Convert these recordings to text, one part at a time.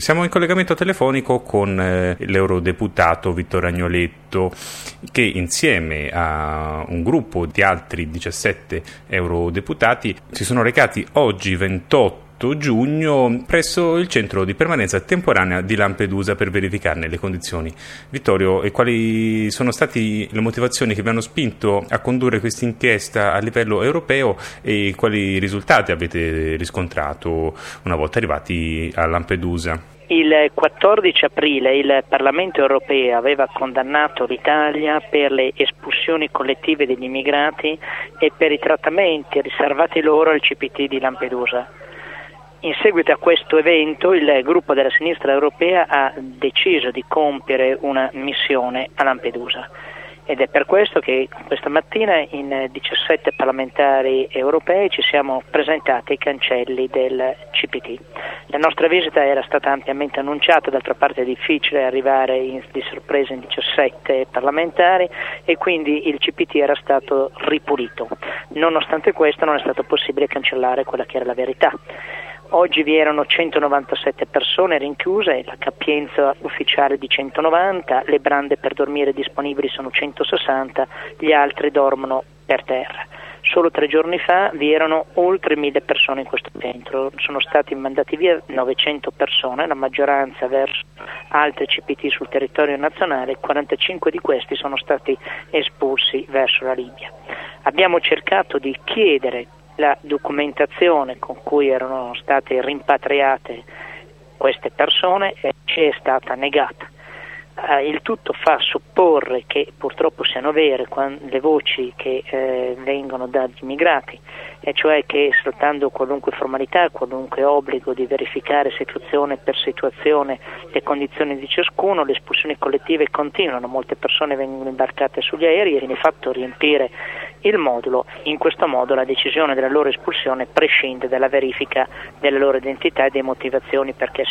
Siamo in collegamento telefonico con l'eurodeputato Vittorio Agnoletto, che insieme a un gruppo di altri 17 eurodeputati si sono recati oggi 28 giugno presso il centro di permanenza temporanea di Lampedusa per verificarne le condizioni. Vittorio, e quali sono state le motivazioni che vi hanno spinto a condurre questa inchiesta a livello europeo e quali risultati avete riscontrato una volta arrivati a Lampedusa? Il 14 aprile il Parlamento europeo aveva condannato l'Italia per le espulsioni collettive degli immigrati e per i trattamenti riservati loro al CPT di Lampedusa. In seguito a questo evento il gruppo della sinistra europea ha deciso di compiere una missione a Lampedusa ed è per questo che questa mattina in 17 parlamentari europei ci siamo presentati ai cancelli del CPT. La nostra visita era stata ampiamente annunciata, d'altra parte è difficile arrivare di sorpresa in 17 parlamentari e quindi il CPT era stato ripulito. Nonostante questo non è stato possibile cancellare quella che era la verità. Oggi vi erano 197 persone rinchiuse, la capienza ufficiale di 190, le brande per dormire disponibili sono 160, gli altri dormono per terra. Solo 3 giorni fa vi erano oltre 1000 persone in questo centro, sono stati mandati via 900 persone, la maggioranza verso altri CPT sul territorio nazionale, 45 di questi sono stati espulsi verso la Libia. Abbiamo cercato di chiedere la documentazione con cui erano state rimpatriate queste persone ci è stata negata. Il tutto fa supporre che purtroppo siano vere le voci che vengono dagli immigrati, e cioè che saltando qualunque formalità, qualunque obbligo di verificare situazione per situazione le condizioni di ciascuno, le espulsioni collettive continuano, molte persone vengono imbarcate sugli aerei e viene fatto riempire il modulo. In questo modo la decisione della loro espulsione prescinde dalla verifica della loro identità e delle motivazioni perché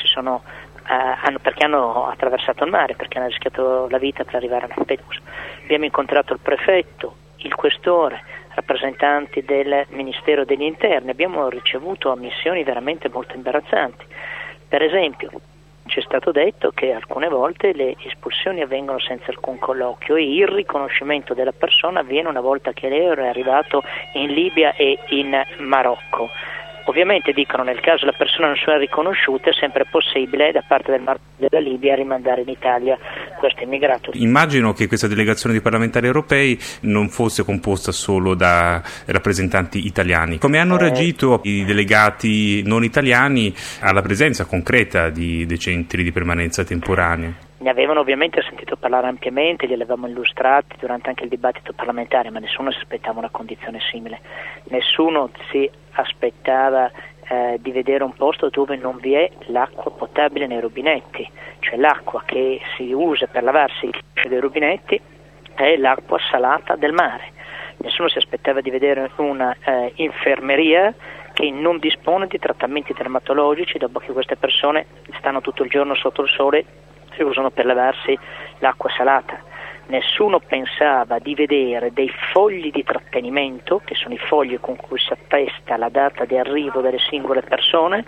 hanno attraversato il mare, perché hanno rischiato la vita per arrivare a Lampedusa. Abbiamo incontrato il prefetto, il questore, rappresentanti del Ministero degli Interni, abbiamo ricevuto ammissioni veramente molto imbarazzanti. Per esempio, ci è stato detto che alcune volte le espulsioni avvengono senza alcun colloquio e il riconoscimento della persona avviene una volta che lei è arrivato in Libia e in Marocco. Ovviamente dicono nel caso la persona non sia riconosciuta è sempre possibile da parte del Marocco e della Libia rimandare in Italia questo immigrato. Immagino che questa delegazione di parlamentari europei non fosse composta solo da rappresentanti italiani. Come hanno reagito i delegati non italiani alla presenza concreta dei centri di permanenza temporanea? Ne avevano ovviamente sentito parlare ampiamente, li avevamo illustrati durante anche il dibattito parlamentare, ma nessuno si aspettava una condizione simile. Nessuno si aspettava di vedere un posto dove non vi è l'acqua potabile nei rubinetti, cioè l'acqua che si usa per lavarsi dei rubinetti è l'acqua salata del mare. Nessuno si aspettava di vedere una infermeria che non dispone di trattamenti dermatologici dopo che queste persone stanno tutto il giorno sotto il sole e usano per lavarsi l'acqua salata. Nessuno pensava di vedere dei fogli di trattenimento, che sono i fogli con cui si attesta la data di arrivo delle singole persone,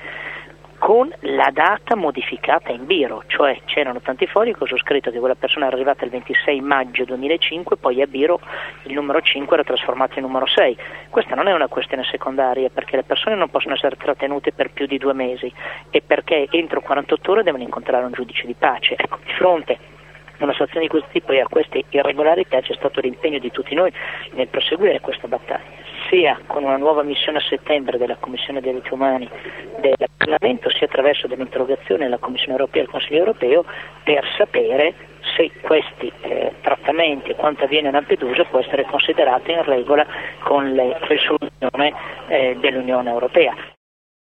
con la data modificata in biro, cioè c'erano tanti fogli con su scritto che quella persona è arrivata il 26 maggio 2005, poi a biro il numero 5 era trasformato in numero 6. Questa non è una questione secondaria, perché le persone non possono essere trattenute per più di 2 mesi e perché entro 48 ore devono incontrare un giudice di pace. Ecco, di fronte a una situazione di questo tipo e a queste irregolarità c'è stato l'impegno di tutti noi nel proseguire questa battaglia, sia con una nuova missione a settembre della Commissione dei diritti umani del Parlamento, sia attraverso delle interrogazioni alla Commissione europea e al Consiglio europeo per sapere se questi trattamenti e quanto avviene a Lampedusa può essere considerato in regola con le risoluzioni dell'Unione Europea.